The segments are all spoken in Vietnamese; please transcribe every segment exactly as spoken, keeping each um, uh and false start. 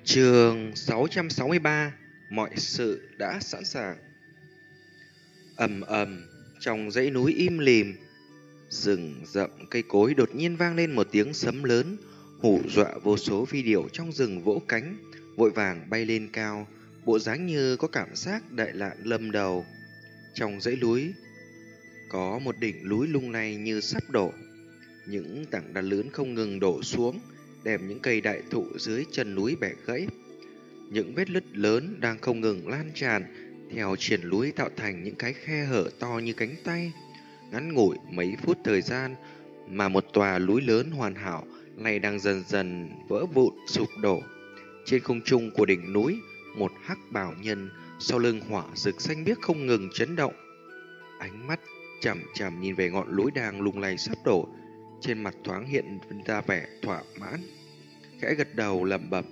Chương sáu trăm sáu mươi ba. Mọi sự đã sẵn sàng. Ầm ầm, trong dãy núi im lìm, rừng rậm cây cối đột nhiên vang lên một tiếng sấm lớn, hù dọa vô số phi điểu trong rừng vỗ cánh, vội vàng bay lên cao, bộ dáng như có cảm giác đại nạn lâm đầu. Trong dãy núi có một đỉnh núi lung lay như sắp đổ, những tảng đá lớn không ngừng đổ xuống, đem những cây đại thụ dưới chân núi bẻ gãy. Những vết nứt lớn đang không ngừng lan tràn theo triển núi, tạo thành những cái khe hở to như cánh tay. Ngắn ngủi mấy phút thời gian mà một tòa núi lớn hoàn hảo này đang dần dần vỡ vụn sụp đổ. Trên không trung của đỉnh núi, một hắc bào nhân sau lưng hỏa rực xanh biếc không ngừng chấn động. Ánh mắt chằm chằm nhìn về ngọn núi đang lung lay sắp đổ, trên mặt thoáng hiện ra vẻ thỏa mãn, khẽ gật đầu lẩm bẩm.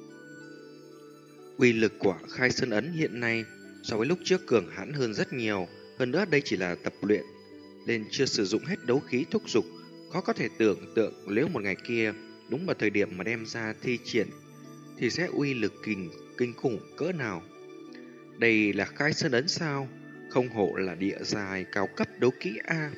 Uy lực của Khai Sơn Ấn hiện nay so với lúc trước cường hãn hơn rất nhiều. Hơn nữa đây chỉ là tập luyện, nên chưa sử dụng hết đấu khí thúc dục. Khó có thể tưởng tượng nếu một ngày kia đúng vào thời điểm mà đem ra thi triển thì sẽ uy lực kinh kinh khủng cỡ nào. Đây là Khai Sơn Ấn sao? Không hổ là địa giai cao cấp đấu kỹ A.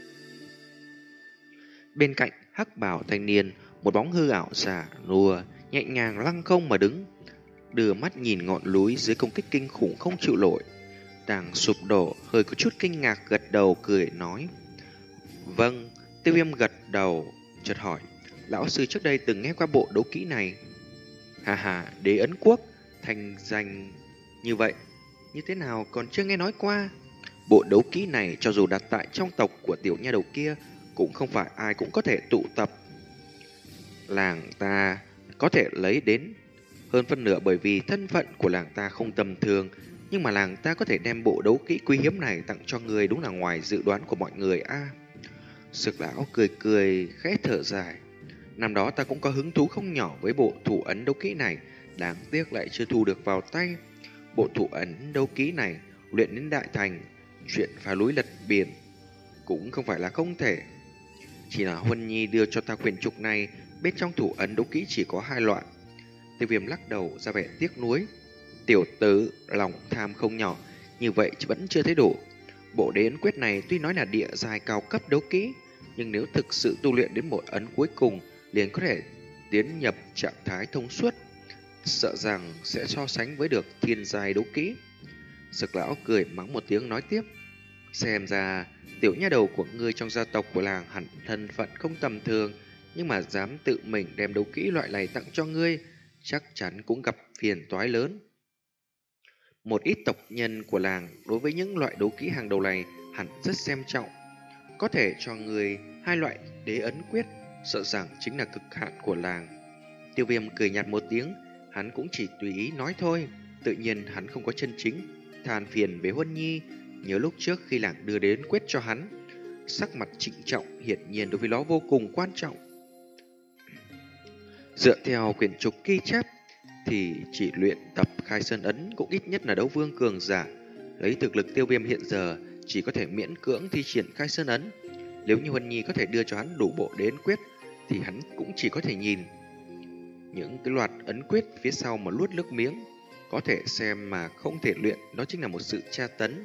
Bên cạnh hắc bảo thanh niên, một bóng hư ảo giả nua nhẹ nhàng lăng không mà đứng, đưa mắt nhìn ngọn núi dưới công kích kinh khủng không chịu nổi, đang sụp đổ, hơi có chút kinh ngạc gật đầu cười nói. Vâng. Tiêu Viêm gật đầu, chợt hỏi, lão sư trước đây từng nghe qua bộ đấu kỹ này? Hà hà, Đế Ấn Quốc, thành danh như vậy, như thế nào còn chưa nghe nói qua. Bộ đấu kỹ này cho dù đặt tại trong tộc của tiểu nha đầu kia, cũng không phải ai cũng có thể tụ tập. Làng ta có thể lấy đến hơn phân nửa bởi vì thân phận của làng ta không tầm thường, nhưng mà làng ta có thể đem bộ đấu kỹ quý hiếm này tặng cho người đúng là ngoài dự đoán của mọi người a. À, Sực lão cười cười khẽ thở dài. Năm đó ta cũng có hứng thú không nhỏ với bộ thủ ấn đấu kỹ này, đáng tiếc lại chưa thu được vào tay. Bộ thủ ấn đấu kỹ này luyện đến đại thành, chuyện phá núi lật biển cũng không phải là không thể. Chỉ là Huân Nhi đưa cho ta quyển trục này, bên trong thủ ấn đấu kỹ chỉ có hai loại. Tiêu Viêm lắc đầu ra vẻ tiếc nuối. Tiểu tử lòng tham không nhỏ, như vậy vẫn chưa thấy đủ. Bộ Đế Ấn Quyết này tuy nói là địa giai cao cấp đấu kỹ, nhưng nếu thực sự tu luyện đến một ấn cuối cùng, liền có thể tiến nhập trạng thái thông suốt, sợ rằng sẽ so sánh với được thiên giai đấu kỹ. Sực lão cười mắng một tiếng nói tiếp. Xem ra tiểu nha đầu của ngươi trong gia tộc của làng hẳn thân phận không tầm thường, nhưng mà dám tự mình đem đấu kỹ loại này tặng cho ngươi, chắc chắn cũng gặp phiền toái lớn. Một ít tộc nhân của làng đối với những loại đấu kỹ hàng đầu này hẳn rất xem trọng. Có thể cho người hai loại Đế Ấn Quyết, sợ rằng chính là cực hạn của làng. Tiêu Viêm cười nhạt một tiếng, hắn cũng chỉ tùy ý nói thôi. Tự nhiên hắn không có chân chính than phiền với Huân Nhi. Nhớ lúc trước khi làng đưa Đế Ấn Quyết cho hắn, sắc mặt trịnh trọng, hiển nhiên đối với nó vô cùng quan trọng. Dựa theo quyển trục ghi chép thì chỉ luyện tập Khai Sơn Ấn cũng ít nhất là đấu vương cường giả. Lấy thực lực Tiêu Viêm hiện giờ chỉ có thể miễn cưỡng thi triển Khai Sơn Ấn. Nếu như Huân Nhi có thể đưa cho hắn đủ bộ Đế Ấn Quyết thì hắn cũng chỉ có thể nhìn những cái loạt ấn quyết phía sau mà nuốt nước miếng. Có thể xem mà không thể luyện, đó chính là một sự tra tấn.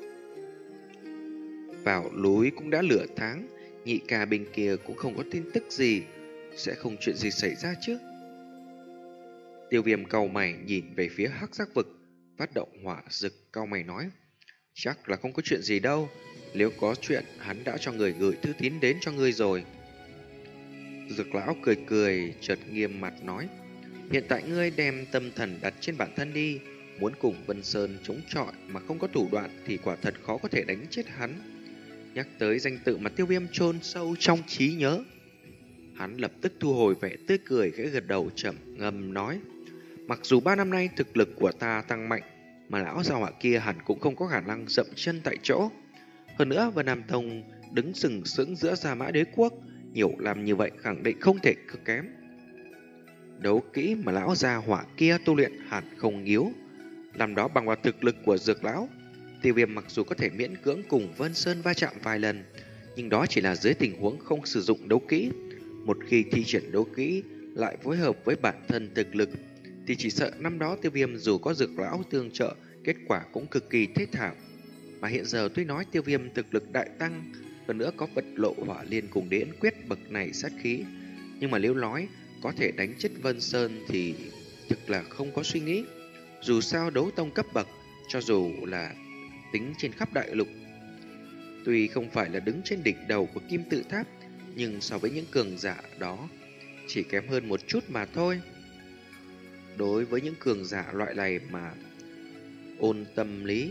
Vào núi cũng đã lửa tháng, nhị ca bên kia cũng không có tin tức gì, sẽ không chuyện gì xảy ra chứ. Tiêu Viêm cau mày nhìn về phía hắc giác vực, phát động hỏa dực, cau mày nói. Chắc là không có chuyện gì đâu, nếu có chuyện hắn đã cho người gửi thư tín đến cho ngươi rồi. Dực lão cười cười, chợt nghiêm mặt nói. Hiện tại ngươi đem tâm thần đặt trên bản thân đi, muốn cùng Vân Sơn chống chọi mà không có thủ đoạn thì quả thật khó có thể đánh chết hắn. Nhắc tới danh tự mà Tiêu Viêm chôn sâu trong trí nhớ, hắn lập tức thu hồi vẻ tươi cười, khẽ gật đầu chậm ngâm nói. Mặc dù ba năm nay thực lực của ta tăng mạnh, mà lão gia hỏa kia hẳn cũng không có khả năng dậm chân tại chỗ. Hơn nữa Vân Nam Tông đứng sừng sững giữa Gia Mã Đế Quốc, nhiều làm như vậy khẳng định không thể cực kém. Đấu kỹ mà lão gia hỏa kia tu luyện hẳn không yếu. Làm đó bằng vào thực lực của Dược lão, Tiêu Viêm mặc dù có thể miễn cưỡng cùng Vân Sơn va chạm vài lần, nhưng đó chỉ là dưới tình huống không sử dụng đấu kỹ. Một khi thi triển đấu kỹ lại phối hợp với bản thân thực lực thì chỉ sợ năm đó Tiêu Viêm dù có Dược lão tương trợ, kết quả cũng cực kỳ thê thảm. Mà hiện giờ tuy nói Tiêu Viêm thực lực đại tăng, hơn nữa có vật lộ hỏa liên cùng đế ấn quyết bậc này sát khí, nhưng mà nếu nói có thể đánh chết Vân Sơn thì thực là không có suy nghĩ. Dù sao đấu tông cấp bậc, cho dù là tính trên khắp đại lục, tuy không phải là đứng trên đỉnh đầu của kim tự tháp, nhưng so với những cường giả đó chỉ kém hơn một chút mà thôi. Đối với những cường giả loại này mà ôn tâm lý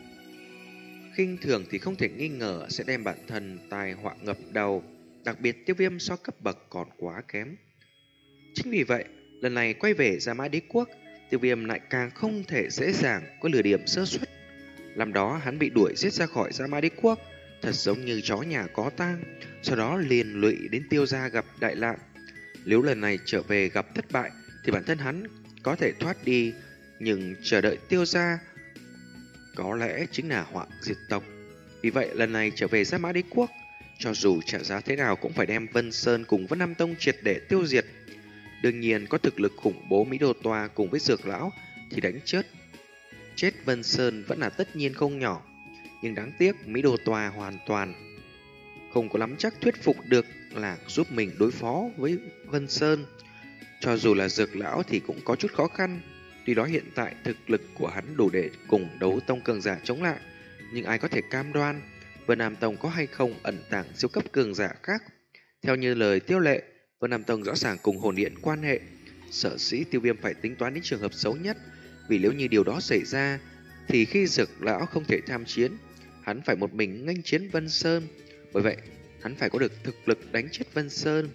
khinh thường thì không thể nghi ngờ sẽ đem bản thân tai họa ngập đầu. Đặc biệt Tiêu Viêm so cấp bậc còn quá kém. Chính vì vậy, lần này quay về Gia Mã Đế Quốc, Tiêu Viêm lại càng không thể dễ dàng có lừa điểm sơ suất. Năm đó hắn bị đuổi giết ra khỏi Gia Mã Đế Quốc, thật giống như chó nhà có tang, sau đó liền lụy đến Tiêu gia gặp đại nạn. Nếu lần này trở về gặp thất bại thì bản thân hắn có thể thoát đi, nhưng chờ đợi Tiêu gia có lẽ chính là họa diệt tộc. Vì vậy lần này trở về Gia Mã Đế Quốc, cho dù trả giá thế nào cũng phải đem Vân Sơn cùng Vân Nam Tông triệt để tiêu diệt. Đương nhiên có thực lực khủng bố Mỹ Đô Toa cùng với Dược lão thì đánh chết chết Vân Sơn vẫn là tất nhiên không nhỏ. Nhưng đáng tiếc Mỹ Đô Toa hoàn toàn không có nắm chắc thuyết phục được là giúp mình đối phó với Vân Sơn. Cho dù là Dược lão thì cũng có chút khó khăn. Tuy đó hiện tại thực lực của hắn đủ để cùng đấu tông cường giả chống lại, nhưng ai có thể cam đoan Vân Nam Tông có hay không ẩn tàng siêu cấp cường giả khác. Theo như lời Tiêu Lệ, Vân Nam Tông rõ ràng cùng hồn điện quan hệ. Sở dĩ Tiêu Viêm phải tính toán đến trường hợp xấu nhất, vì nếu như điều đó xảy ra thì khi Dược lão không thể tham chiến, hắn phải một mình nghênh chiến Vân Sơn. Bởi vậy hắn phải có được thực lực đánh chết Vân Sơn.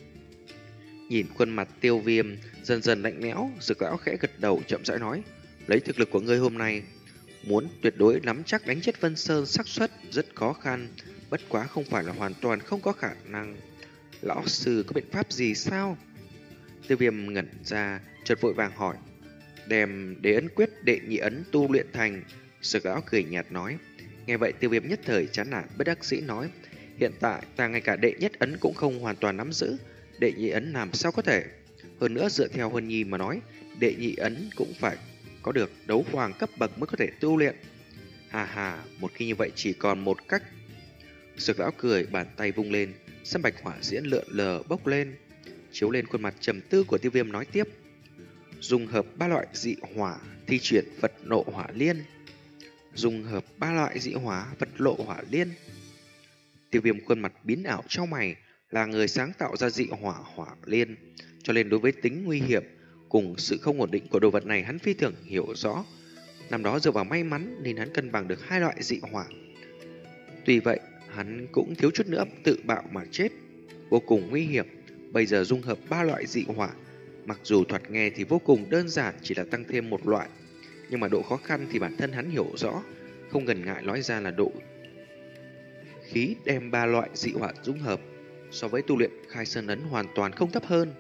Nhìn khuôn mặt Tiêu Viêm dần dần lạnh lẽo, Dược lão khẽ gật đầu chậm rãi nói: lấy thực lực của ngươi hôm nay, muốn tuyệt đối nắm chắc đánh chết Vân Sơn xác suất rất khó khăn, bất quá không phải là hoàn toàn không có khả năng. Lão sư có biện pháp gì sao? Tiêu Viêm ngẩn ra, chợt vội vàng hỏi. Đem đế ấn quyết đệ nhị ấn tu luyện thành. Dược lão cười nhạt nói. Nghe vậy Tiêu Viêm nhất thời chán nản bất đắc dĩ nói: hiện tại ta ngay cả đệ nhất ấn cũng không hoàn toàn nắm giữ, đệ nhị ấn làm sao có thể? Hơn nữa dựa theo Huân Nhi mà nói, đệ nhị ấn cũng phải có được đấu hoàng cấp bậc mới có thể tu luyện. Hà hà, một khi như vậy chỉ còn một cách. Dược lão cười, bàn tay vung lên, sâm bạch hỏa diễn lượn lờ bốc lên, chiếu lên khuôn mặt trầm tư của Tiêu Viêm nói tiếp: dùng hợp ba loại dị hỏa, thi triển vật nộ hỏa liên. Dùng hợp ba loại dị hỏa, vật lộ hỏa liên. Tiêu Viêm khuôn mặt biến ảo trao mày, là người sáng tạo ra dị hỏa hỏa liên, cho nên đối với tính nguy hiểm cùng sự không ổn định của đồ vật này hắn phi thường hiểu rõ. Năm đó dựa vào may mắn nên hắn cân bằng được hai loại dị hỏa. Tuy vậy, hắn cũng thiếu chút nữa tự bạo mà chết, vô cùng nguy hiểm. Bây giờ dung hợp ba loại dị hỏa, mặc dù thoạt nghe thì vô cùng đơn giản, chỉ là tăng thêm một loại, nhưng mà độ khó khăn thì bản thân hắn hiểu rõ, không ngần ngại nói ra là độ khí đem ba loại dị hỏa dung hợp, so với tu luyện khai sơn ấn hoàn toàn không thấp hơn.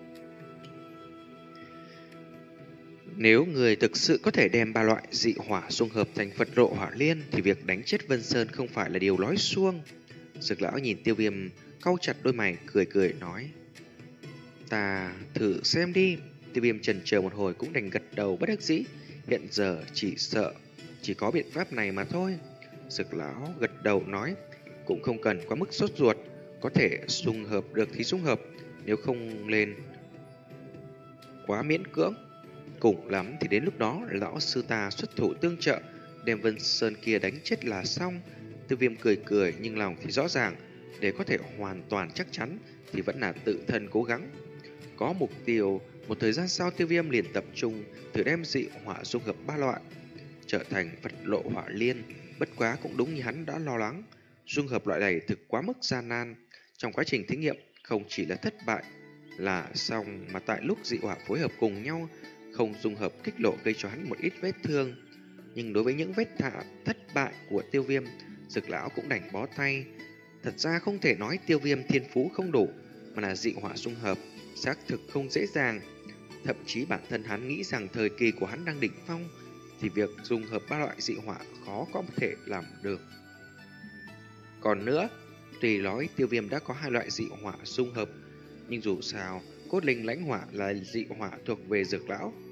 Nếu người thực sự có thể đem ba loại dị hỏa dung hợp thành Phật lộ hỏa liên thì việc đánh chết Vân Sơn không phải là điều nói suông. Dược lão nhìn Tiêu Viêm cau chặt đôi mày, cười cười nói: ta thử xem đi. Tiêu Viêm chần chờ một hồi cũng đành gật đầu bất đắc dĩ. Hiện giờ chỉ sợ chỉ có biện pháp này mà thôi. Dược lão gật đầu nói: cũng không cần quá mức sốt ruột, có thể dung hợp được thì dung hợp, nếu không lên quá miễn cưỡng. Cùng lắm thì đến lúc đó lão sư ta xuất thủ tương trợ, đem Vân Sơn kia đánh chết là xong. Tiêu Viêm cười cười nhưng lòng thì rõ ràng, để có thể hoàn toàn chắc chắn thì vẫn là tự thân cố gắng. Có mục tiêu, một thời gian sau Tiêu Viêm liền tập trung thử đem dị hỏa dung hợp ba loại, trở thành Phật lộ hỏa liên. Bất quá cũng đúng như hắn đã lo lắng, dung hợp loại này thực quá mức gian nan. Trong quá trình thí nghiệm không chỉ là thất bại là xong, mà tại lúc dị hỏa phối hợp cùng nhau không dung hợp kích lộ gây cho hắn một ít vết thương. Nhưng đối với những vết thả thất bại của Tiêu Viêm, Dược lão cũng đành bó tay. Thật ra không thể nói Tiêu Viêm thiên phú không đủ, mà là dị hỏa dung hợp xác thực không dễ dàng. Thậm chí bản thân hắn nghĩ rằng thời kỳ của hắn đang đỉnh phong, thì việc dung hợp ba loại dị hỏa khó có thể làm được. Còn nữa, tùy nói Tiêu Viêm đã có hai loại dị hỏa dung hợp, nhưng dù sao cốt linh lãnh hỏa là dị hỏa thuộc về Dược lão,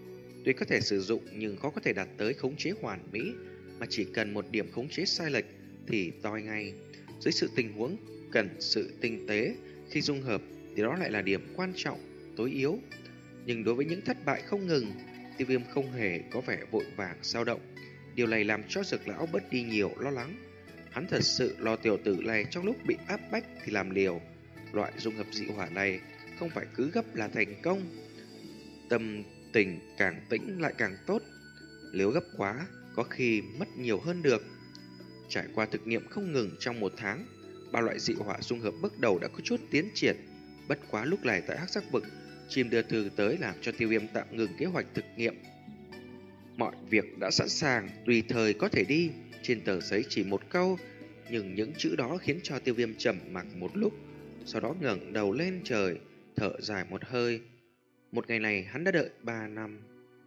tuy có thể sử dụng nhưng khó có thể đạt tới khống chế hoàn mỹ, mà chỉ cần một điểm khống chế sai lệch thì toi ngay. Dưới sự tình huống cần sự tinh tế, khi dung hợp thì đó lại là điểm quan trọng, tối yếu. Nhưng đối với những thất bại không ngừng, Tiêu Viêm không hề có vẻ vội vàng dao động. Điều này làm cho Dược lão bớt đi nhiều lo lắng. Hắn thật sự lo tiểu tử này trong lúc bị áp bách thì làm liều. Loại dung hợp dị hỏa này không phải cứ gấp là thành công. Tâm tình càng tĩnh lại càng tốt. Nếu gấp quá, có khi mất nhiều hơn được. Trải qua thực nghiệm không ngừng trong một tháng, ba loại dị hỏa dung hợp bước đầu đã có chút tiến triển. Bất quá lúc này tại Hắc Sắc Vực, chim đưa thư tới làm cho Tiêu Viêm tạm ngừng kế hoạch thực nghiệm. Mọi việc đã sẵn sàng, tùy thời có thể đi. Trên tờ giấy chỉ một câu, nhưng những chữ đó khiến cho Tiêu Viêm trầm mặc một lúc, sau đó ngẩng đầu lên trời, thở dài một hơi. Một ngày này hắn đã đợi ba năm.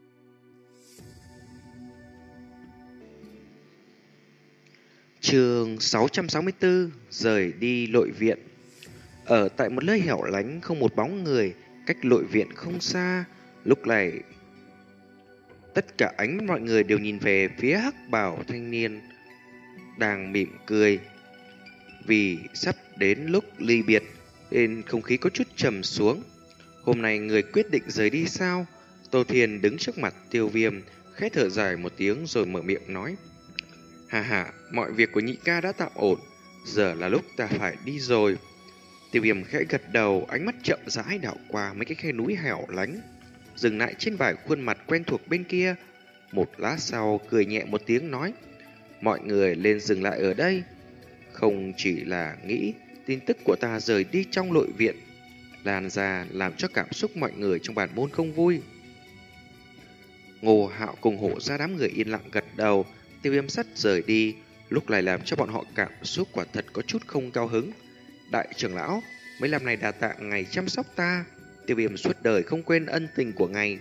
Chương sáu trăm sáu mươi tư, rời đi nội viện. Ở tại một nơi hẻo lánh không một bóng người, cách nội viện không xa, lúc này tất cả ánh mắt mọi người đều nhìn về phía hắc bào thanh niên đang mỉm cười. Vì sắp đến lúc ly biệt nên không khí có chút trầm xuống. Hôm nay người quyết định rời đi sao? Tô Thiên đứng trước mặt Tiêu Viêm, khẽ thở dài một tiếng rồi mở miệng nói: Hà hà, mọi việc của nhị ca đã tạm ổn, giờ là lúc ta phải đi rồi. Tiêu Viêm khẽ gật đầu, ánh mắt chậm rãi đảo qua mấy cái khe núi hẻo lánh, dừng lại trên vài khuôn mặt quen thuộc bên kia. Một lát sau cười nhẹ một tiếng nói: Mọi người lên dừng lại ở đây. Không chỉ là nghĩ tin tức của ta rời đi trong nội viện lan ra, làm cho cảm xúc mọi người trong bản môn không vui. Ngô Hạo cùng Hổ ra đám người yên lặng gật đầu. Tiêu Viêm sắt rời đi, lúc này làm cho bọn họ cảm xúc quả thật có chút không cao hứng. Đại trưởng lão, mấy năm này đà tạ ngài chăm sóc ta, Tiêu Viêm suốt đời không quên ân tình của ngài.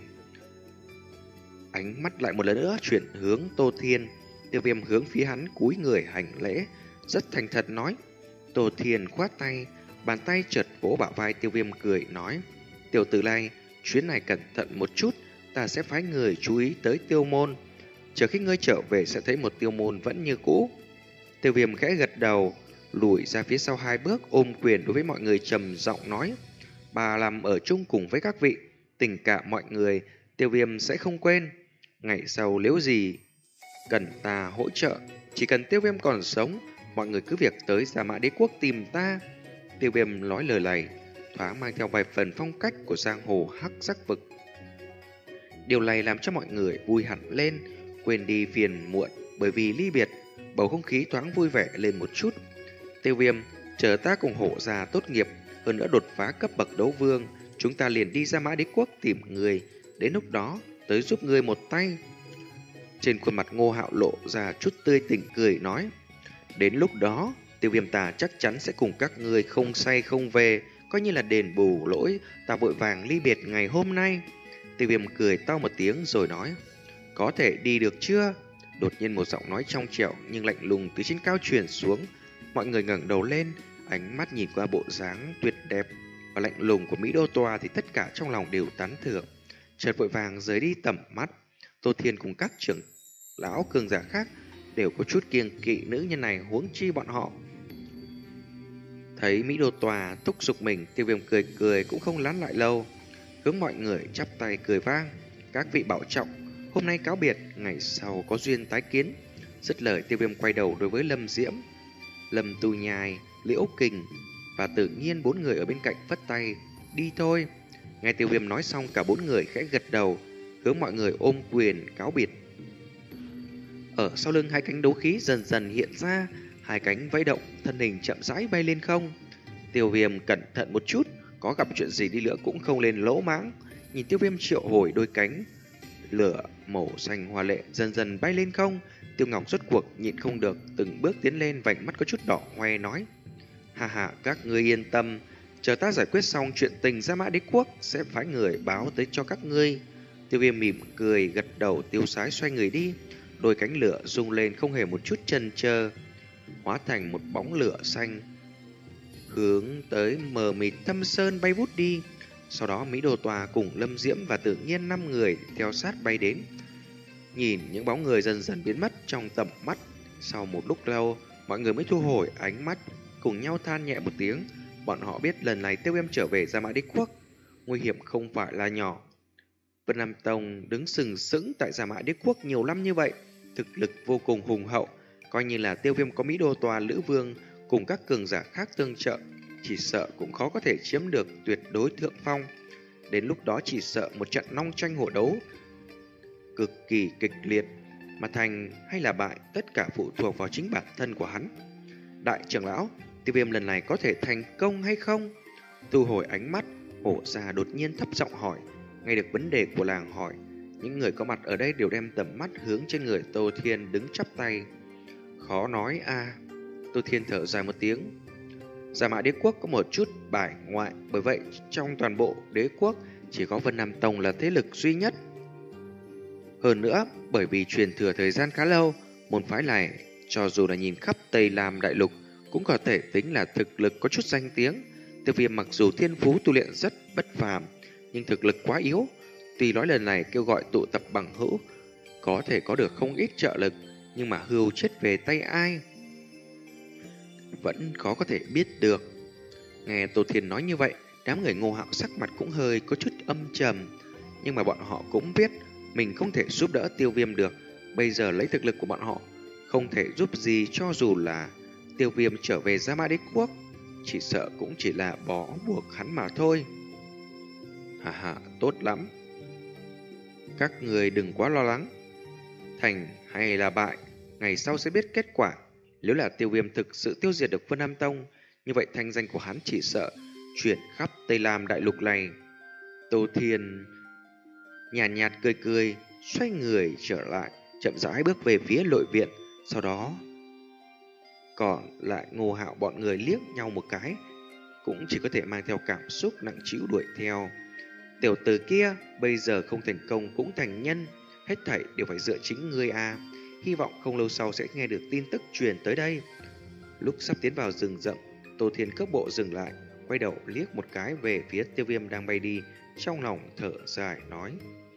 Ánh mắt lại một lần nữa chuyển hướng Tô Thiên. Tiêu Viêm hướng phía hắn cúi người hành lễ, rất thành thật nói. Tô Thiên khoát tay, bàn tay chợt vỗ bả vai Tiêu Viêm cười nói: Tiểu tử này, chuyến này cẩn thận một chút, ta sẽ phái người chú ý tới Tiêu môn. Chờ khi ngươi trở về sẽ thấy một Tiêu môn vẫn như cũ. Tiêu Viêm khẽ gật đầu, lùi ra phía sau hai bước, ôm quyền đối với mọi người trầm giọng nói: Bà làm ở chung cùng với các vị, tình cảm mọi người Tiêu Viêm sẽ không quên. Ngày sau nếu gì cần ta hỗ trợ, chỉ cần Tiêu Viêm còn sống, mọi người cứ việc tới Gia Mã Đế Quốc tìm ta. Tiêu Viêm nói lời này thoáng mang theo vài phần phong cách của giang hồ Hắc Sắc Vực. Điều này làm cho mọi người vui hẳn lên, quên đi phiền muộn bởi vì ly biệt, bầu không khí thoáng vui vẻ lên một chút. Tiêu Viêm, chờ ta cùng Hổ già tốt nghiệp, hơn nữa đột phá cấp bậc đấu vương, chúng ta liền đi Gia Mã Đế Quốc tìm người, đến lúc đó tới giúp ngươi một tay. Trên khuôn mặt Ngô Hạo lộ ra chút tươi tỉnh cười nói: Đến lúc đó, Tiêu Viêm ta chắc chắn sẽ cùng các ngươi không say không về, coi như là đền bù lỗi ta vội vàng ly biệt ngày hôm nay. Tiêu Viêm cười to một tiếng rồi nói: Có thể đi được chưa? Đột nhiên một giọng nói trong trẻo nhưng lạnh lùng từ trên cao truyền xuống. Mọi người ngẩng đầu lên, ánh mắt nhìn qua bộ dáng tuyệt đẹp và lạnh lùng của Mỹ Đô Toa thì tất cả trong lòng đều tán thưởng. Chợt vội vàng rời đi tầm mắt. Tô Thiên cùng các trưởng lão cường giả khác đều có chút kiêng kỵ nữ nhân này, huống chi bọn họ. Thấy Mỹ Đô Tòa thúc giục mình, Tiêu Viêm cười cười cũng không lán lại lâu, hướng mọi người chắp tay cười vang: Các vị bảo trọng, hôm nay cáo biệt, ngày sau có duyên tái kiến. Dứt lời, Tiêu Viêm quay đầu đối với Lâm Diễm, Lâm Tu Nhai, Liễu Kình và tự nhiên bốn người ở bên cạnh vất tay: Đi thôi. Nghe Tiêu Viêm nói xong, cả bốn người khẽ gật đầu, hướng mọi người ôm quyền cáo biệt. Ở sau lưng hai cánh đấu khí dần dần hiện ra, hai cánh vẫy động, thân hình chậm rãi bay lên không. Tiêu Viêm cẩn thận một chút, có gặp chuyện gì đi nữa cũng không lên lỗ mãng. Nhìn Tiêu Viêm triệu hồi đôi cánh lửa màu xanh hoa lệ dần dần bay lên không, Tiêu Ngọc rốt cuộc nhịn không được, từng bước tiến lên, vành mắt có chút đỏ hoe nói: Hà hà, các ngươi yên tâm, chờ ta giải quyết xong chuyện tình Gia Mã Đế Quốc sẽ phái người báo tới cho các ngươi. Tiêu Viêm mỉm cười gật đầu, tiêu sái xoay người đi. Đôi cánh lửa rung lên không hề một chút chần chờ, hóa thành một bóng lửa xanh hướng tới mờ mịt thâm sơn bay vút đi. Sau đó Mỹ Đô Tòa cùng Lâm Diễm và Tự Nhiên năm người theo sát bay đến. Nhìn những bóng người dần dần biến mất trong tầm mắt, sau một lúc lâu, mọi người mới thu hồi ánh mắt, cùng nhau than nhẹ một tiếng. Bọn họ biết lần này Tiêu Viêm trở về Gia Mã Đế Quốc, nguy hiểm không phải là nhỏ. Vân Nam Tông đứng sừng sững tại Gia Mã Đế Quốc nhiều năm như vậy, thực lực vô cùng hùng hậu, coi như là Tiêu Viêm có Mỹ Đô Tòa Lữ Vương cùng các cường giả khác tương trợ, chỉ sợ cũng khó có thể chiếm được tuyệt đối thượng phong. Đến lúc đó chỉ sợ một trận long tranh hổ đấu cực kỳ kịch liệt, mà thành hay là bại tất cả phụ thuộc vào chính bản thân của hắn. Đại trưởng lão, Tiêu Viêm lần này có thể thành công hay không? Thu hồi ánh mắt, Hổ Già đột nhiên thấp giọng hỏi. Nghe được vấn đề của làng hỏi, những người có mặt ở đây đều đem tầm mắt hướng trên người Tô Thiên đứng chắp tay. Khó nói a. À. Tô Thiên thở dài một tiếng. Gia Mã Đế Quốc có một chút bài ngoại, bởi vậy trong toàn bộ đế quốc chỉ có Vân Nam Tông là thế lực duy nhất. Hơn nữa, bởi vì truyền thừa thời gian khá lâu, môn phái này cho dù là nhìn khắp Tây Lam Đại Lục cũng có thể tính là thực lực có chút danh tiếng. Tiêu Viêm mặc dù thiên phú tu luyện rất bất phàm, nhưng thực lực quá yếu. Tuy nói lần này kêu gọi tụ tập bằng hữu có thể có được không ít trợ lực, nhưng mà hưu chết về tay ai vẫn khó có thể biết được. Nghe Tô Thiên nói như vậy, đám người Ngô Hạo sắc mặt cũng hơi có chút âm trầm, nhưng mà bọn họ cũng biết mình không thể giúp đỡ Tiêu Viêm được. Bây giờ lấy thực lực của bọn họ không thể giúp gì, cho dù là Tiêu Viêm trở về Gia Mã Đế Quốc, chỉ sợ cũng chỉ là bó buộc hắn mà thôi. Hà hà, tốt lắm. Các người đừng quá lo lắng. Thành hay là bại, ngày sau sẽ biết kết quả. Nếu là Tiêu Viêm thực sự tiêu diệt được Vân Nam Tông, như vậy thanh danh của hắn chỉ sợ chuyển khắp Tây Lam Đại Lục này. Tô Thiên nhàn nhạt, nhạt cười cười, xoay người trở lại, chậm rãi bước về phía nội viện. Sau đó còn lại Ngô Hạo bọn người liếc nhau một cái, cũng chỉ có thể mang theo cảm xúc nặng trĩu đuổi theo. Tiểu tử kia bây giờ không thành công cũng thành nhân, hết thảy đều phải dựa chính ngươi a. Hy vọng không lâu sau sẽ nghe được tin tức truyền tới đây. Lúc sắp tiến vào rừng rậm, Tô Thiên cước bộ dừng lại, quay đầu liếc một cái về phía Tiêu Viêm đang bay đi, trong lòng thở dài nói: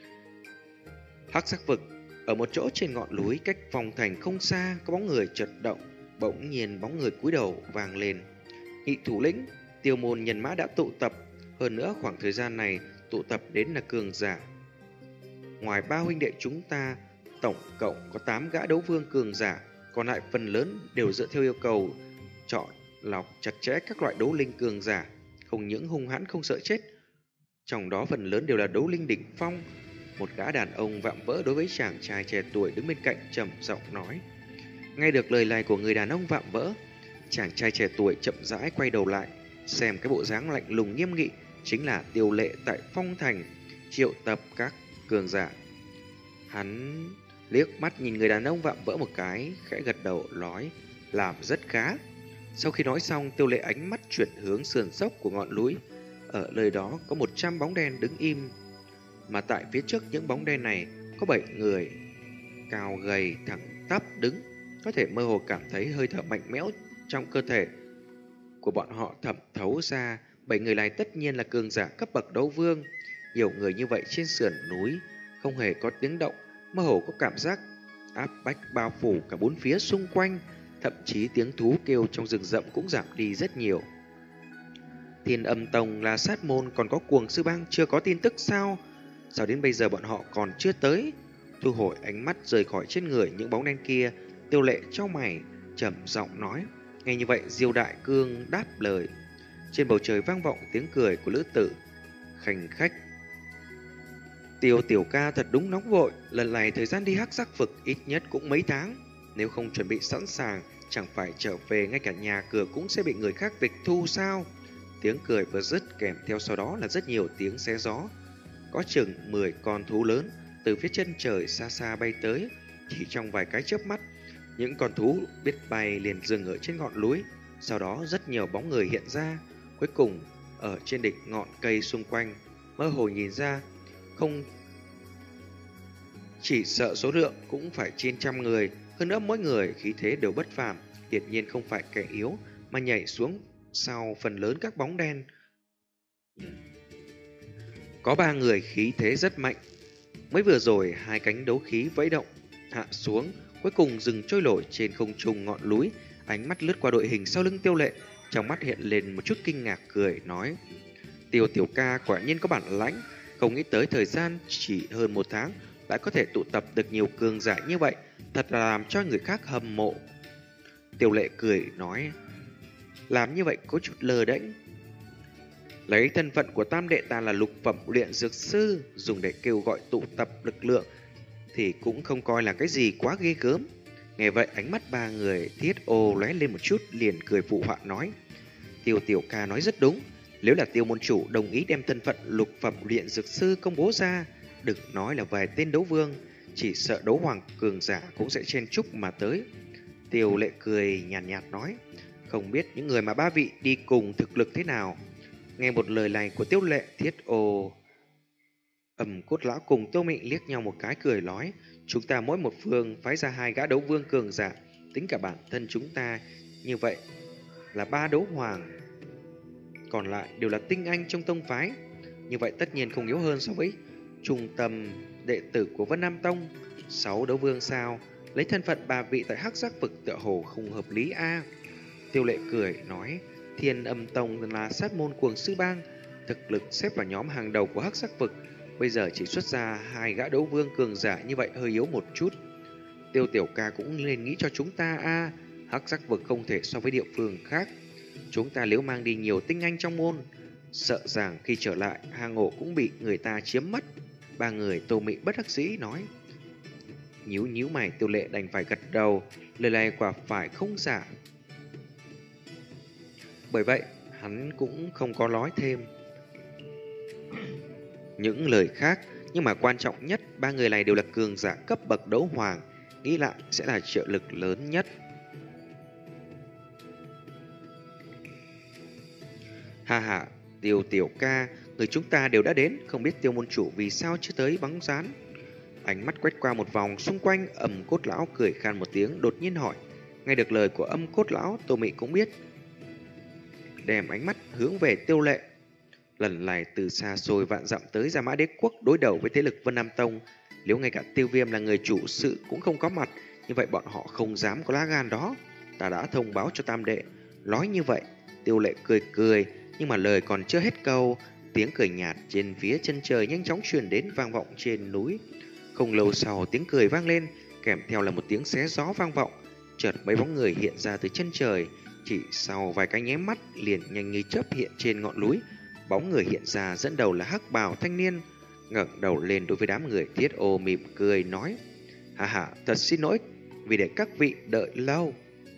Hắc Sắc Vực, ở một chỗ trên ngọn núi cách phòng thành không xa, có bóng người chợt động. Bỗng nhiên bóng người cúi đầu vang lên: Nhị thủ lĩnh, Tiêu môn nhân mã đã tụ tập, hơn nữa khoảng thời gian này tụ tập đến là cường giả. Ngoài ba huynh đệ chúng ta, tổng cộng có tám gã đấu vương cường giả, còn lại phần lớn đều dựa theo yêu cầu chọn lọc chặt chẽ các loại đấu linh cường giả, không những hung hãn không sợ chết, trong đó phần lớn đều là đấu linh đỉnh phong. Một gã đàn ông vạm vỡ đối với chàng trai trẻ tuổi đứng bên cạnh trầm giọng nói. Nghe được lời này của người đàn ông vạm vỡ, chàng trai trẻ tuổi chậm rãi quay đầu lại, xem cái bộ dáng lạnh lùng nghiêm nghị chính là Tiêu Lệ tại Phong Thành triệu tập các cường giả. Hắn liếc mắt nhìn người đàn ông vạm vỡ một cái, khẽ gật đầu nói: Làm rất khá. Sau khi nói xong, Tiêu Lệ ánh mắt chuyển hướng sườn dốc của ngọn núi. Ở nơi đó có một trăm bóng đen đứng im, mà tại phía trước những bóng đen này có bảy người cao gầy thẳng tắp đứng, có thể mơ hồ cảm thấy hơi thở mạnh mẽ trong cơ thể của bọn họ thẩm thấu ra. Bảy người này tất nhiên là cường giả cấp bậc đấu vương. Nhiều người như vậy trên sườn núi không hề có tiếng động, mơ hồ có cảm giác áp bách bao phủ cả bốn phía xung quanh, thậm chí tiếng thú kêu trong rừng rậm cũng giảm đi rất nhiều. Thiên Âm Tông là sát môn, còn có Cuồng Sư Bang chưa có tin tức sao? Sao đến bây giờ bọn họ còn chưa tới? Thu hồi ánh mắt rời khỏi trên người những bóng đen kia, Tiêu Lệ chau mày trầm giọng nói. Nghe như vậy, Diêu Đại Cương đáp lời. Trên bầu trời vang vọng tiếng cười của lữ tử khanh khách. Tiêu tiểu ca thật đúng nóng vội, lần này thời gian đi Hắc Sắc Vực ít nhất cũng mấy tháng, nếu không chuẩn bị sẵn sàng, chẳng phải trở về ngay cả nhà cửa cũng sẽ bị người khác tịch thu sao? Tiếng cười vừa dứt, kèm theo sau đó là rất nhiều tiếng xé gió. Có chừng mười con thú lớn từ phía chân trời xa xa bay tới. Chỉ trong vài cái chớp mắt, những con thú biết bay liền dừng ở trên ngọn núi. Sau đó rất nhiều bóng người hiện ra. Cuối cùng ở trên đỉnh ngọn cây xung quanh, mơ hồ nhìn ra không chỉ sợ số lượng cũng phải trên trăm người. Hơn nữa mỗi người khí thế đều bất phàm, hiển nhiên không phải kẻ yếu, mà nhảy xuống sau phần lớn các bóng đen. Có ba người khí thế rất mạnh. Mới vừa rồi hai cánh đấu khí vẫy động, hạ xuống, cuối cùng dừng trôi nổi trên không trung ngọn núi. Ánh mắt lướt qua đội hình sau lưng Tiêu Lệ, trong mắt hiện lên một chút kinh ngạc, cười nói: Tiêu tiểu ca quả nhiên có bản lãnh, không nghĩ tới thời gian chỉ hơn một tháng lại có thể tụ tập được nhiều cường giả như vậy, thật là làm cho người khác hâm mộ. Tiêu Lệ cười nói: làm như vậy có chút lơ đễnh. Lấy thân phận của tam đệ ta là lục phẩm luyện dược sư, dùng để kêu gọi tụ tập lực lượng thì cũng không coi là cái gì quá ghê gớm. Nghe vậy ánh mắt ba người Thiết Ô lóe lên một chút, liền cười phụ họa nói: Tiêu tiểu ca nói rất đúng, nếu là Tiêu môn chủ đồng ý đem thân phận lục phẩm luyện dược sư công bố ra, đừng nói là vài tên đấu vương, chỉ sợ đấu hoàng cường giả cũng sẽ chen chúc mà tới. Tiêu Lệ cười nhàn nhạt, nhạt nói: không biết những người mà ba vị đi cùng thực lực thế nào. Nghe một lời này của Tiêu Lệ, Thiết Ô Ẩm Cốt lão cùng Tiêu Mị liếc nhau một cái, cười nói: chúng ta mỗi một phương phái ra hai gã đấu vương cường giả, tính cả bản thân chúng ta như vậy là ba đấu hoàng, còn lại đều là tinh anh trong tông phái. Như vậy tất nhiên không yếu hơn so với trung tâm đệ tử của Vân Nam Tông. Sáu đấu vương sao? Lấy thân phận ba vị tại Hắc Giác vực tựa hồ không hợp lý a. Tiêu Lệ cười nói: Thiên Âm Tông là sát môn cuồng sư bang, thực lực xếp vào nhóm hàng đầu của Hắc Giác vực, bây giờ chỉ xuất ra hai gã đấu vương cường giả như vậy hơi yếu một chút. Tiêu tiểu ca cũng nên nghĩ cho chúng ta a, Hắc Giác vực không thể so với địa phương khác. Chúng ta nếu mang đi nhiều tinh anh trong môn, sợ rằng khi trở lại hang ổ cũng bị người ta chiếm mất. Ba người Tô Mị bất đắc dĩ nói. Nhíu nhíu mày, Tiêu Lệ đành phải gật đầu, lời này quả phải không giả. Bởi vậy hắn cũng không có nói thêm những lời khác, nhưng mà quan trọng nhất, ba người này đều là cường giả cấp bậc đấu hoàng, nghĩ lại sẽ là trợ lực lớn nhất. Ha ha, Tiêu tiểu ca, người chúng ta đều đã đến, không biết Tiêu môn chủ vì sao chưa tới bắn rán. Ánh mắt quét qua một vòng xung quanh, Âm Cốt lão cười khan một tiếng, đột nhiên hỏi. Nghe được lời của Âm Cốt lão, Tô Mị cũng biết, đem ánh mắt hướng về Tiêu Lệ. Lần này từ xa xôi vạn dặm tới Gia Mã Đế quốc đối đầu với thế lực Vân Nam Tông, nếu ngay cả Tiêu Viêm là người chủ sự cũng không có mặt, như vậy bọn họ không dám có lá gan đó. Ta đã thông báo cho tam đệ. Nói như vậy, Tiêu Lệ cười cười, nhưng mà lời còn chưa hết câu, tiếng cười nhạt trên phía chân trời nhanh chóng truyền đến, vang vọng trên núi. Không lâu sau, tiếng cười vang lên, kèm theo là một tiếng xé gió vang vọng. Chợt mấy bóng người hiện ra từ chân trời, chỉ sau vài cái nháy mắt liền nhanh như chớp hiện trên ngọn núi. Bóng người hiện ra dẫn đầu là hắc bào thanh niên, ngẩng đầu lên đối với đám người Thiết Ô mỉm cười nói: hà hà, thật xin lỗi vì để các vị đợi lâu.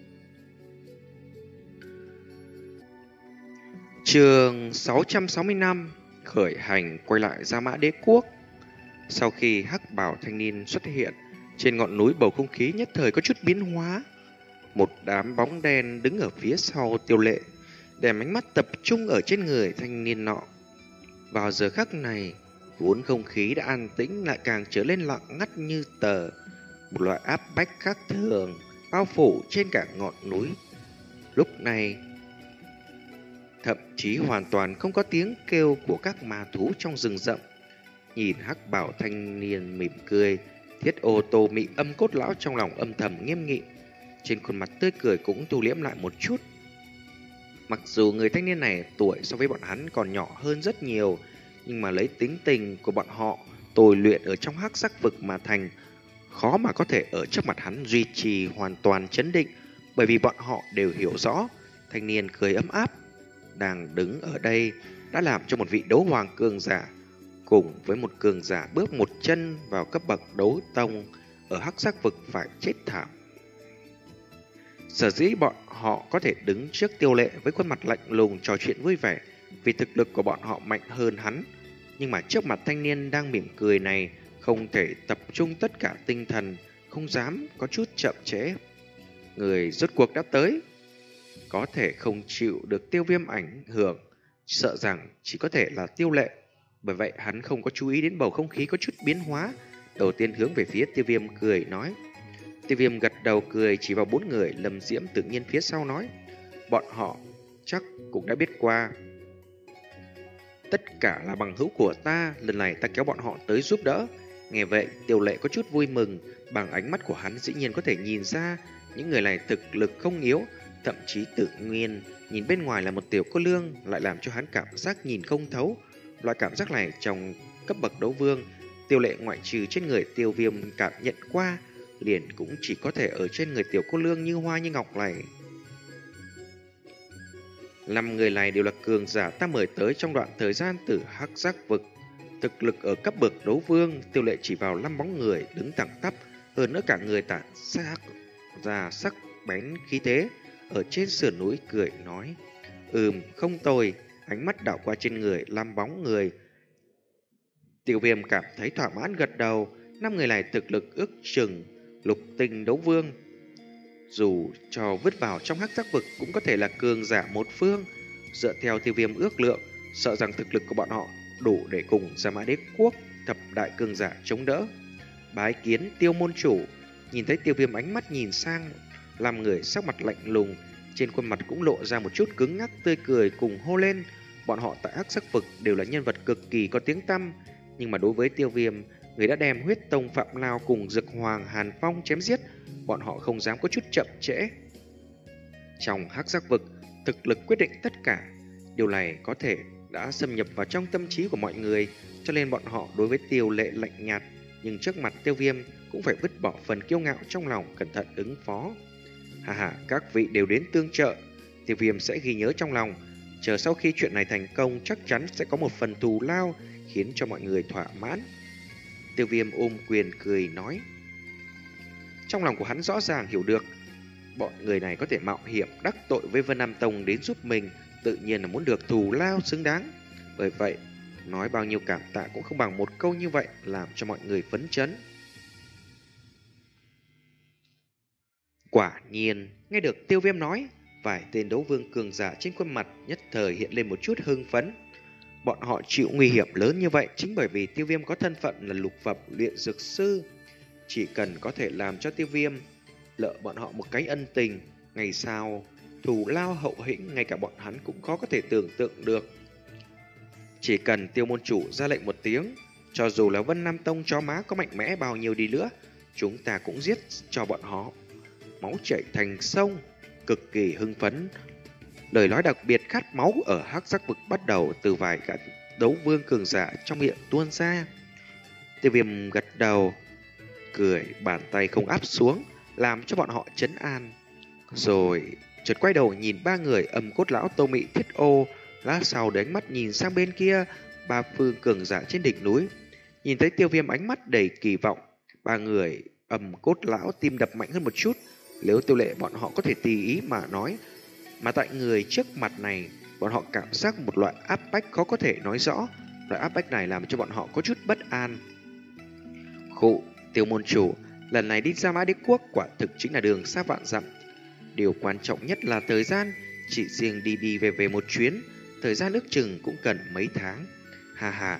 Chương sáu trăm sáu mươi lăm, khởi hành quay lại Gia Mã Đế quốc. Sau khi hắc bào thanh niên xuất hiện, trên ngọn núi bầu không khí nhất thời có chút biến hóa. Một đám bóng đen đứng ở phía sau Tiêu Lệ, đem ánh mắt tập trung ở trên người thanh niên nọ. Vào giờ khắc này, vốn không khí đã an tĩnh lại càng trở lên lặng ngắt như tờ. Một loại áp bách khác thường bao phủ trên cả ngọn núi. Lúc này, thậm chí hoàn toàn không có tiếng kêu của các ma thú trong rừng rậm. Nhìn hắc bảo thanh niên mỉm cười, Thiết Ô Tô Mị Âm Cốt lão trong lòng âm thầm nghiêm nghị, trên khuôn mặt tươi cười cũng thu liễm lại một chút. Mặc dù người thanh niên này tuổi so với bọn hắn còn nhỏ hơn rất nhiều, nhưng mà lấy tính tình của bọn họ tôi luyện ở trong hắc sắc vực mà thành, khó mà có thể ở trước mặt hắn duy trì hoàn toàn chấn định, bởi vì bọn họ đều hiểu rõ thanh niên cười ấm áp đang đứng ở đây đã làm cho một vị đấu hoàng cường giả cùng với một cường giả bước một chân vào cấp bậc đấu tông ở hắc sắc vực phải chết thảm. Sở dĩ bọn họ có thể đứng trước Tiêu Lệ với khuôn mặt lạnh lùng trò chuyện vui vẻ, vì thực lực của bọn họ mạnh hơn hắn. Nhưng mà trước mặt thanh niên đang mỉm cười này, không thể tập trung tất cả tinh thần, không dám có chút chậm trễ. Người rốt cuộc đã tới, có thể không chịu được Tiêu Viêm ảnh hưởng, sợ rằng chỉ có thể là Tiêu Lệ. Bởi vậy hắn không có chú ý đến bầu không khí có chút biến hóa, đầu tiên hướng về phía Tiêu Viêm cười nói. Tiêu Viêm gật đầu cười chỉ vào bốn người. Lâm Diễm tự nhiên phía sau nói: bọn họ chắc cũng đã biết qua Tất cả là bằng hữu của ta, lần này ta kéo bọn họ tới giúp đỡ. Nghe vậy, Tiêu Lệ có chút vui mừng, bằng ánh mắt của hắn dĩ nhiên có thể nhìn ra những người này thực lực không yếu, thậm chí tự nhiên nhìn bên ngoài là một tiểu cô lương lại làm cho hắn cảm giác nhìn không thấu. Loại cảm giác này trong cấp bậc đấu vương, Tiêu Lệ ngoại trừ trên người Tiêu Viêm cảm nhận qua, liền cũng chỉ có thể ở trên người tiểu cô lương như hoa như ngọc này. Năm người này đều là cường giả ta mời tới trong đoạn thời gian từ Hắc Giác vực. Thực lực ở cấp bậc đấu vương, Tiêu Lệ chỉ vào năm bóng người đứng thẳng tắp, hơn nữa cả người tản sắc ra sắc bén khí thế. Ở trên sườn núi cười nói: "Ừm, không tồi." Ánh mắt đảo qua trên người năm bóng người, Tiêu Viêm cảm thấy thỏa mãn gật đầu. Năm người này thực lực ước chừng lục tinh đấu vương, dù cho vứt vào trong Hắc Giác vực cũng có thể là cường giả một phương. Dựa theo Tiêu Viêm ước lượng, sợ rằng thực lực của bọn họ đủ để cùng Gia Mã Đế Quốc thập đại cường giả chống đỡ. Bái kiến Tiêu môn chủ. Nhìn thấy Tiêu Viêm ánh mắt nhìn sang, làm người sắc mặt lạnh lùng, trên khuôn mặt cũng lộ ra một chút cứng ngắc, tươi cười cùng hô lên. Bọn họ tại Hắc Giác vực đều là nhân vật cực kỳ có tiếng tăm, nhưng mà đối với Tiêu Viêm, người đã đem Huyết Tông Phạm Lao cùng Dực Hoàng Hàn Phong chém giết, bọn họ không dám có chút chậm trễ. Trong Hắc Giác vực, thực lực quyết định tất cả. Điều này có thể đã xâm nhập vào trong tâm trí của mọi người, cho nên bọn họ đối với Tiêu Lệ lạnh nhạt, nhưng trước mặt Tiêu Viêm cũng phải vứt bỏ phần kiêu ngạo trong lòng, cẩn thận ứng phó. Hà hà, các vị đều đến tương trợ, Tiêu Viêm sẽ ghi nhớ trong lòng. Chờ sau khi chuyện này thành công, chắc chắn sẽ có một phần thù lao khiến cho mọi người thỏa mãn. Tiêu Viêm ôm quyền cười nói. Trong lòng của hắn rõ ràng hiểu được, bọn người này có thể mạo hiểm đắc tội với Vân Nam Tông đến giúp mình, tự nhiên là muốn được thù lao xứng đáng. Bởi vậy, nói bao nhiêu cảm tạ cũng không bằng một câu như vậy làm cho mọi người phấn chấn. Quả nhiên, nghe được Tiêu Viêm nói, vài tên đấu vương cường giả trên khuôn mặt nhất thời hiện lên một chút hưng phấn. Bọn họ chịu nguy hiểm lớn như vậy chính bởi vì Tiêu Viêm có thân phận là lục phẩm luyện dược sư. Chỉ cần có thể làm cho Tiêu Viêm lỡ bọn họ một cái ân tình, ngày sau thù lao hậu hĩnh ngay cả bọn hắn cũng khó có thể tưởng tượng được. Chỉ cần Tiêu môn chủ ra lệnh một tiếng, cho dù là Vân Nam Tông chó má có mạnh mẽ bao nhiêu đi nữa, chúng ta cũng giết cho bọn họ máu chảy thành sông. Cực kỳ hưng phấn, lời nói đặc biệt khát máu ở Hắc Giác vực bắt đầu từ vài gã đấu vương cường giả trong miệng tuôn ra. Tiêu Viêm gật đầu, cười, bàn tay không áp xuống, làm cho bọn họ trấn an. Rồi chợt quay đầu nhìn ba người Âm Cốt Lão, Tô Mị, Thiết Ô, lát sau để ánh mắt nhìn sang bên kia, ba phương cường giả trên đỉnh núi. Nhìn thấy Tiêu Viêm ánh mắt đầy kỳ vọng, ba người Âm Cốt Lão tim đập mạnh hơn một chút. Nếu Tiêu Lệ bọn họ có thể tùy ý mà nói, mà tại người trước mặt này, bọn họ cảm giác một loại áp bách khó có thể nói rõ. Loại áp bách này làm cho bọn họ có chút bất an. Khụ, Tiêu môn chủ, lần này đi Gia Mã Đế Quốc quả thực chính là đường xa vạn dặm. Điều quan trọng nhất là thời gian, chỉ riêng đi đi về về một chuyến, thời gian ước chừng cũng cần mấy tháng. Hà hà.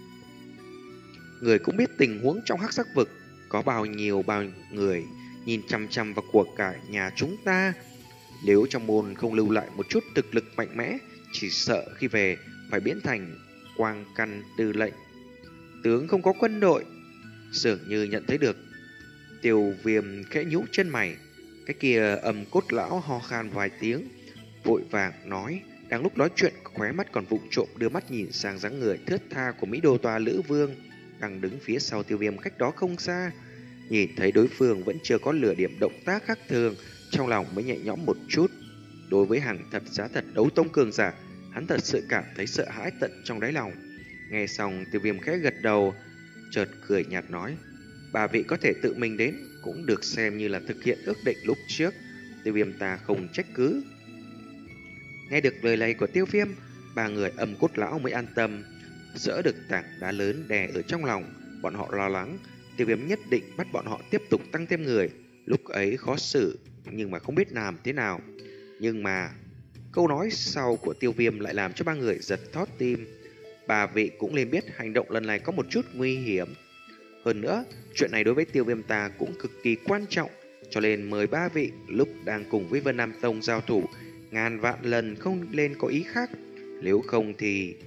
Người cũng biết tình huống trong Hắc Giác vực có bao nhiêu bao người nhìn chăm chăm vào của cải nhà chúng ta. Nếu trong môn không lưu lại một chút thực lực mạnh mẽ, chỉ sợ khi về phải biến thành quang căn tư lệnh. Tướng không có quân đội. Dường như nhận thấy được, Tiêu Viêm khẽ nhũ chân mày. Cái kia Âm Cốt Lão ho khan vài tiếng, vội vàng nói. Đang lúc nói chuyện, khóe mắt còn vụng trộm đưa mắt nhìn sang dáng người thướt tha của Mỹ Đô Toa Lữ Vương đang đứng phía sau Tiêu Viêm cách đó không xa. Nhìn thấy đối phương vẫn chưa có lửa điểm động tác khác thường, trong lòng mới nhẹ nhõm một chút. Đối với hàng thật giá thật đấu tông cường giả, hắn thật sự cảm thấy sợ hãi tận trong đáy lòng. Nghe xong, Tiêu Viêm khẽ gật đầu, chợt cười nhạt nói: Bà vị có thể tự mình đến, cũng được xem như là thực hiện ước định lúc trước. Tiêu Viêm ta không trách cứ. Nghe được lời này của Tiêu Viêm, ba người Âm Cốt Lão mới an tâm, dỡ được tảng đá lớn đè ở trong lòng. Bọn họ lo lắng Tiêu Viêm nhất định bắt bọn họ tiếp tục tăng thêm người. Lúc ấy khó xử, nhưng mà không biết làm thế nào. Nhưng mà câu nói sau của Tiêu Viêm lại làm cho ba người giật thót tim. Bà vị cũng nên biết hành động lần này có một chút nguy hiểm. Hơn nữa, chuyện này đối với Tiêu Viêm ta cũng cực kỳ quan trọng, cho nên mời ba vị lúc đang cùng với Vân Nam Tông giao thủ, ngàn vạn lần không lên có ý khác. Nếu không thì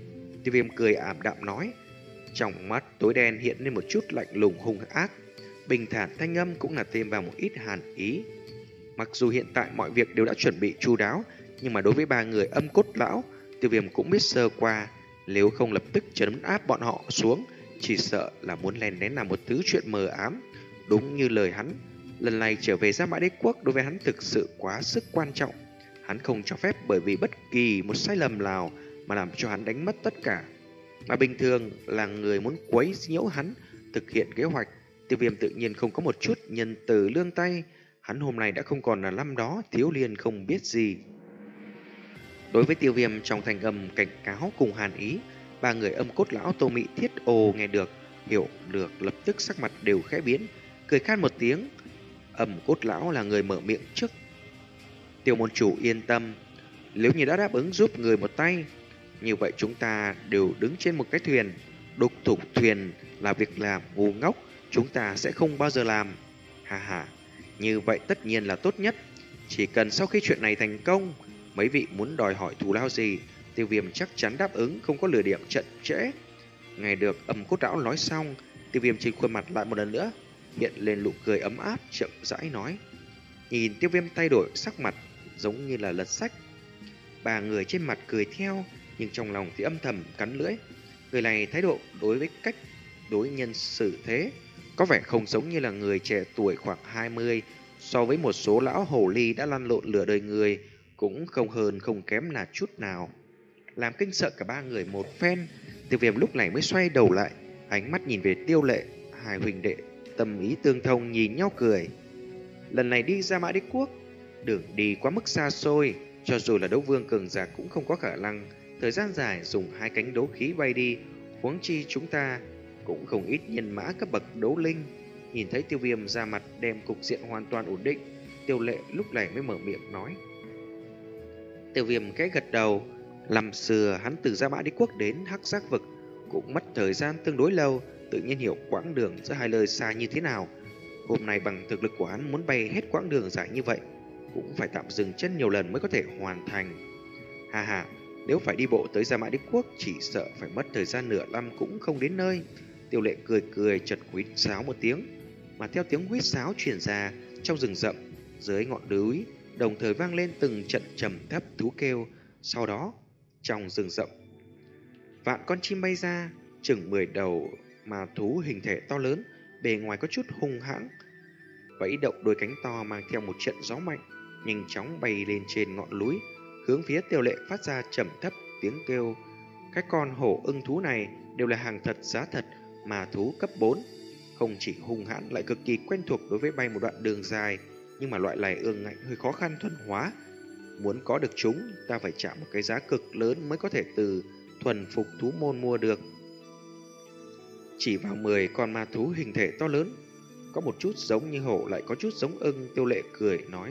Tiêu Viêm cười ảm đạm nói. Trong mắt tối đen hiện lên một chút lạnh lùng hung ác. Bình thản thanh âm cũng là thêm vào một ít hàn ý. Mặc dù hiện tại mọi việc đều đã chuẩn bị chu đáo, nhưng mà đối với ba người âm cốt lão, Tiêu Viêm cũng biết sơ qua. Nếu không lập tức trấn áp bọn họ xuống, chỉ sợ là muốn lén lén làm một thứ chuyện mờ ám. Đúng như lời hắn, lần này trở về Gia Mã Đế Quốc đối với hắn thực sự quá sức quan trọng. Hắn không cho phép bởi vì bất kỳ một sai lầm nào mà làm cho hắn đánh mất tất cả. Mà bình thường là người muốn quấy nhiễu hắn thực hiện kế hoạch, Tiêu Viêm tự nhiên không có một chút nhân từ lương tay. Hắn hôm nay đã không còn là năm đó thiếu liên không biết gì. Đối với Tiêu Viêm trong thanh âm cảnh cáo cùng hàn ý, ba người âm cốt lão Tô Mị Thiết Ồ nghe được, hiểu được, lập tức sắc mặt đều khẽ biến, cười khan một tiếng. Âm cốt lão là người mở miệng trước. Tiêu môn chủ yên tâm, nếu như đã đáp ứng giúp người một tay, như vậy chúng ta đều đứng trên một cái thuyền. Đục thủng thuyền là việc làm ngu ngốc, chúng ta sẽ không bao giờ làm. Hà hà, như vậy tất nhiên là tốt nhất. Chỉ cần sau khi chuyện này thành công, mấy vị muốn đòi hỏi thù lao gì, Tiêu Viêm chắc chắn đáp ứng, không có lừa điểm chậm trễ. Nghe được âm cốt lão nói xong, Tiêu Viêm trên khuôn mặt lại một lần nữa hiện lên nụ cười ấm áp, chậm rãi nói. Nhìn Tiêu Viêm thay đổi sắc mặt giống như là lật sách. Ba người trên mặt cười theo, nhưng trong lòng thì âm thầm cắn lưỡi. Người này thái độ đối với cách đối nhân xử thế có vẻ không giống như là người trẻ tuổi khoảng hai mươi, so với một số lão hồ ly đã lăn lộn lửa đời người, cũng không hơn không kém là chút nào. Làm kinh sợ cả ba người một phen, Tiêu Viêm lúc này mới xoay đầu lại, ánh mắt nhìn về Tiêu Lệ. Hai huynh đệ tâm ý tương thông nhìn nhau cười. Lần này đi Gia Mã Đế Quốc, đường đi quá mức xa xôi, cho dù là đấu vương cường giả cũng không có khả năng thời gian dài dùng hai cánh đấu khí bay đi, huống chi chúng ta cũng không ít nhân mã cấp bậc đấu linh. Nhìn thấy Tiêu Viêm ra mặt đem cục diện hoàn toàn ổn định, Tiêu Lệ lúc này mới mở miệng nói. Tiêu Viêm cái gật đầu. Năm xưa hắn từ Gia Mã Đế Quốc đến Hắc Giác Vực cũng mất thời gian tương đối lâu, tự nhiên hiểu quãng đường giữa hai nơi xa như thế nào. Hôm nay bằng thực lực của hắn muốn bay hết quãng đường dài như vậy, cũng phải tạm dừng chân nhiều lần mới có thể hoàn thành. Hà hà, nếu phải đi bộ tới Gia Mã Đế Quốc, chỉ sợ phải mất thời gian nửa năm cũng không đến nơi. Tiêu Lệ cười cười chợt huýt sáo một tiếng, mà theo tiếng huýt sáo truyền ra trong rừng rậm dưới ngọn núi, đồng thời vang lên từng trận trầm thấp thú kêu. Sau đó, trong rừng rậm, vạn con chim bay ra, chừng mười đầu mà thú hình thể to lớn, bề ngoài có chút hung hãng, vẫy động đôi cánh to mang theo một trận gió mạnh, nhanh chóng bay lên trên ngọn núi, hướng phía Tiêu Lệ phát ra trầm thấp tiếng kêu. Các con hổ ưng thú này đều là hàng thật giá thật mà thú cấp bốn, không chỉ hung hãn lại cực kỳ quen thuộc đối với bay một đoạn đường dài, nhưng mà loại này ương ngạnh hơi khó khăn thuần hóa. Muốn có được chúng, ta phải trả một cái giá cực lớn mới có thể từ thuần phục thú môn mua được. Chỉ vào mười con ma thú hình thể to lớn, có một chút giống như hổ lại có chút giống ưng. Tiêu Lệ cười nói.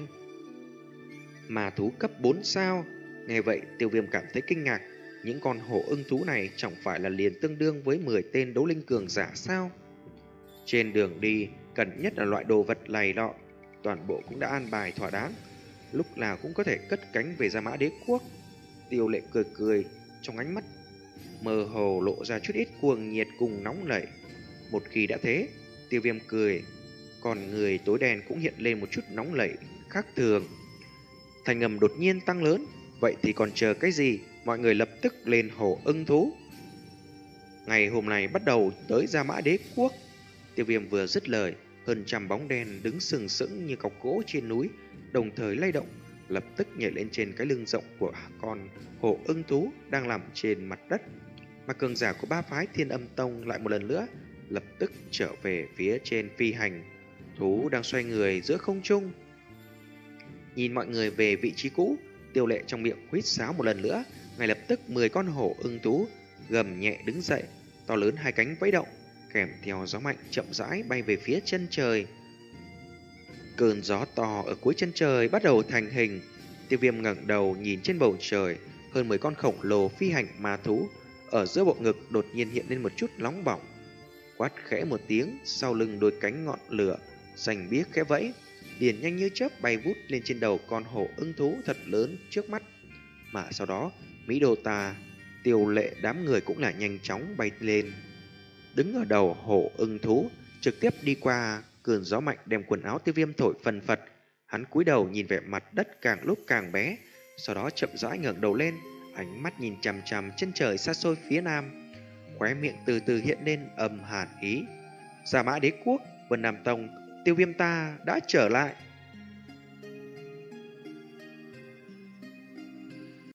Ma thú cấp bốn sao? Nghe vậy Tiêu Viêm cảm thấy kinh ngạc. Những con hổ ưng thú này chẳng phải là liền tương đương với mười tên đấu linh cường giả sao? Trên đường đi, cần nhất là loại đồ vật lầy lọ, toàn bộ cũng đã an bài thỏa đáng, lúc nào cũng có thể cất cánh về Gia Mã Đế Quốc. Tiêu Lệ cười cười, trong ánh mắt mơ hồ lộ ra chút ít cuồng nhiệt cùng nóng nảy. Một khi đã thế, Tiêu Viêm cười, còn người tối đen cũng hiện lên một chút nóng nảy khác thường. Thanh âm đột nhiên tăng lớn. Vậy thì còn chờ cái gì? Mọi người lập tức lên hổ ưng thú. Ngày hôm nay bắt đầu tới Gia Mã Đế Quốc. Tiêu Viêm vừa dứt lời, hơn trăm bóng đen đứng sừng sững như cọc gỗ trên núi, đồng thời lay động, lập tức nhảy lên trên cái lưng rộng của con hổ ưng thú đang nằm trên mặt đất. Mà cường giả của ba phái Thiên Âm Tông lại một lần nữa lập tức trở về phía trên phi hành. Thú đang xoay người giữa không trung. Nhìn mọi người về vị trí cũ, Tiêu Lệ trong miệng huýt sáo một lần nữa, ngay lập tức mười con hổ ưng thú gầm nhẹ đứng dậy, to lớn hai cánh vẫy động, kèm theo gió mạnh chậm rãi bay về phía chân trời. Cơn gió to ở cuối chân trời bắt đầu thành hình. Tiêu Viêm ngẩng đầu nhìn trên bầu trời, hơn mười con khổng lồ phi hành ma thú ở giữa bộ ngực đột nhiên hiện lên một chút nóng bỏng. Quát khẽ một tiếng, sau lưng đôi cánh ngọn lửa xanh biếc khẽ vẫy, liền nhanh như chớp bay vút lên trên đầu con hổ ưng thú thật lớn trước mắt. Mà sau đó, Mỹ Đô Tà Tiêu Lệ đám người cũng là nhanh chóng bay lên, đứng ở đầu hổ ưng thú, trực tiếp đi qua. Cơn gió mạnh đem quần áo Tiêu Viêm thổi phần phật. Hắn cúi đầu nhìn vẻ mặt đất càng lúc càng bé, sau đó chậm rãi ngẩng đầu lên, ánh mắt nhìn chằm chằm chân trời xa xôi phía nam, khóe miệng từ từ hiện lên âm hàn ý. Giả Mã Đế Quốc, Vân Nam Tông, Tiêu Viêm ta đã trở lại.